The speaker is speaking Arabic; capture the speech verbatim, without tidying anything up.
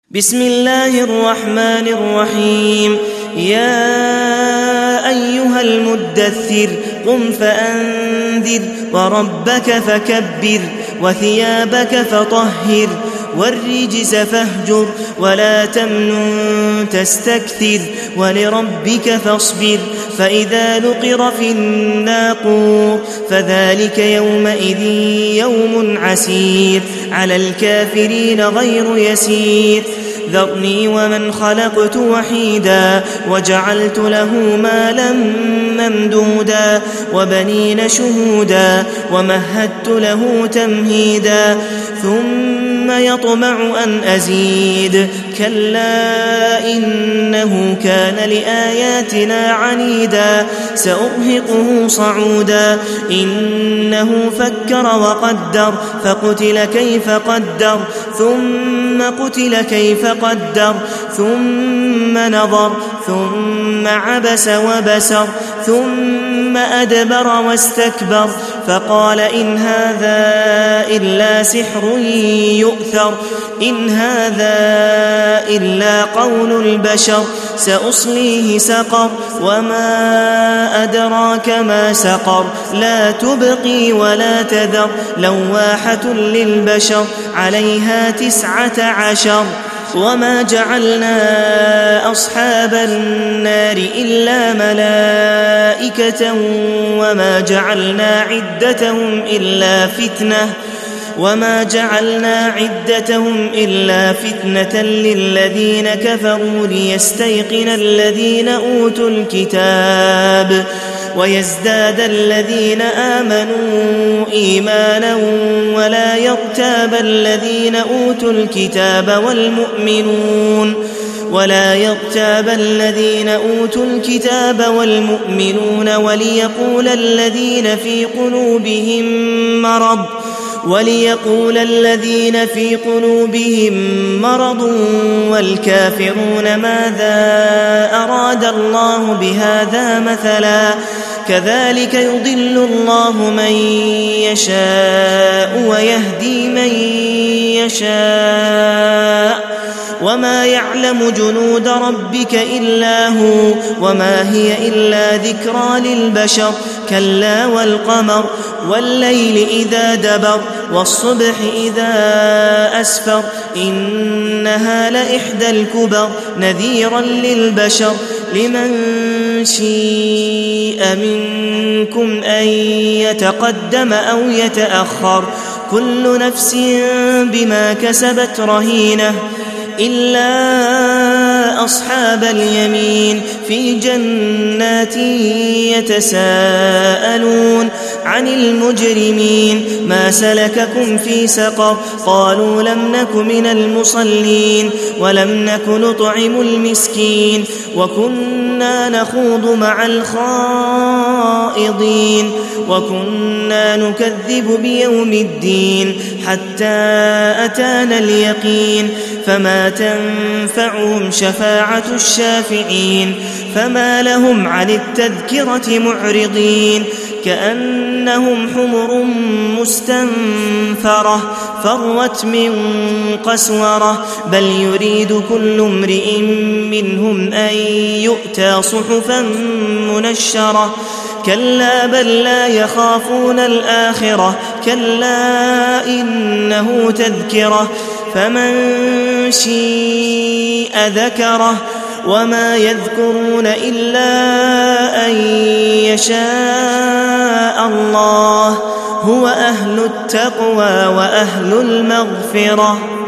بسم الله الرحمن الرحيم. يا أيها المدثر قم فأنذر وربك فكبر وثيابك فطهر والرجس فاهجر ولا تمنن تستكثر ولربك فاصبر فإذا نقر في الناقور فذلك يومئذ يوم عسير على الكافرين غير يسير. ذرني ومن خلقت وحيدا وجعلت له مالا ممدودا وبنين شهودا ومهدت له تمهيدا ثم يطمع أن أزيد كلا إنه كان لآياتنا عنيدا سأرهقه صعودا إنه فكر وقدر فقتل كيف قدر ثم قتل كيف قدر ثم نظر ثم عبس وبسر ثم أدبر واستكبر فقال إن هذا إلا سحر يؤثر إن هذا إلا قول البشر سأصليه سقر وما أدراك ما سقر لا تبقي ولا تذر لواحة للبشر عليها تسعة عشر. وما جعلنا أصحاب النار إلا ملائكة وما جعلنا عدتهم إلا فتنة وما جعلنا عدتهم إلا فتنة للذين كفروا ليستيقن الذين أوتوا الكتاب ويزداد الذين آمنوا إيمانا ولا يرتاب الذين أوتوا الكتاب والمؤمنون ولا يرتاب الذين أوتوا الكتاب والمؤمنون وليقول الذين في قلوبهم مرض وليقول الذين في قلوبهم مرض والكافرون ماذا أراد الله بهذا مثلا كذلك يضل الله من يشاء ويهدي من يشاء وما يعلم جنود ربك إلا هو وما هي إلا ذكرى للبشر كلا والقمر والليل إذا دبر والصبح إذا أسفر إنها لإحدى الكبر نذيرا للبشر لمن شيء منكم أن يتقدم أو يتأخر كل نفس بما كسبت رهينة إلا أصحاب اليمين في جنات يتساءلون عن المجرمين ما سلككم في سقر قالوا لم نك من المصلين ولم نك نطعم المسكين وكنا نخوض مع الخائضين وكنا نكذب بيوم الدين حتى أتانا اليقين فما تنفعهم شفاعة الشافعين فما لهم عن التذكرة معرضين كأنهم حمر مستنفرة فرت من قسورة بل يريد كل امرئ منهم أن يؤتى صحفا منشرة كلا بل لا يخافون الآخرة كلا إنه تذكرة فمن شيء ذكره وما يذكرون إلا أن يشاء الله هو أهل التقوى وأهل المغفرة.